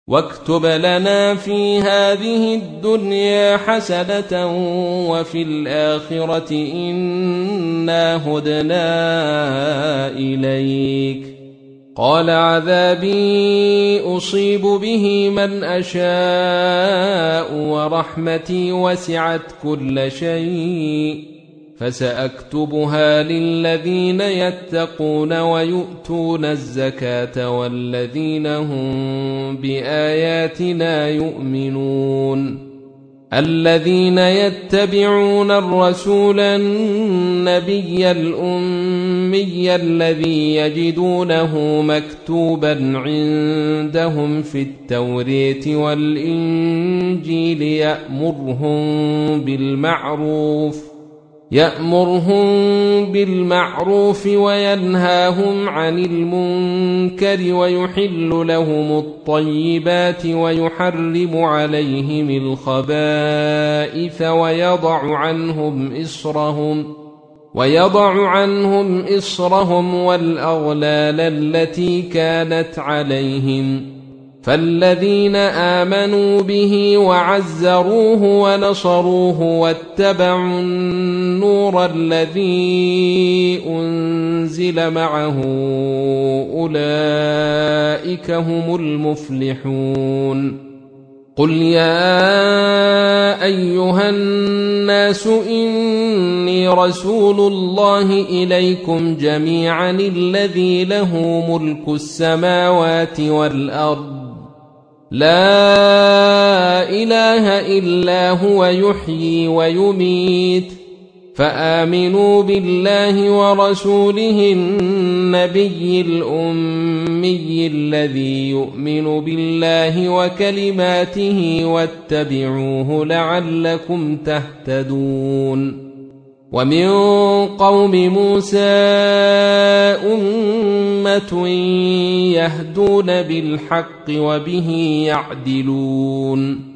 واكتب لنا في هذه الدنيا حسنة وفي الآخرة إنا هدنا إليك. قال عذابي أصيب به من أشاء ورحمتي وسعت كل شيء فسأكتبها للذين يتقون ويؤتون الزكاة والذين هم بآياتنا يؤمنون. الذين يتبعون الرسول النبي الأمي الذي يجدونه مكتوبا عندهم في التوراة والإنجيل يأمرهم بالمعروف وينهاهم عن المنكر ويحل لهم الطيبات ويحرم عليهم الخبائث ويضع عنهم إصرهم والأغلال التي كانت عليهم. فالذين آمنوا به وعزروه ونصروه واتبعوا النور الذي أنزل معه أولئك هم المفلحون. قل يا أيها الناس إني رسول الله إليكم جميعا الذي له ملك السماوات والأرض لا إله إلا هو يحيي ويميت فآمنوا بالله ورسوله النبي الأمي الذي يؤمن بالله وكلماته واتبعوه لعلكم تهتدون. ومن قوم موسى أمة يهدون بالحق وبه يعدلون.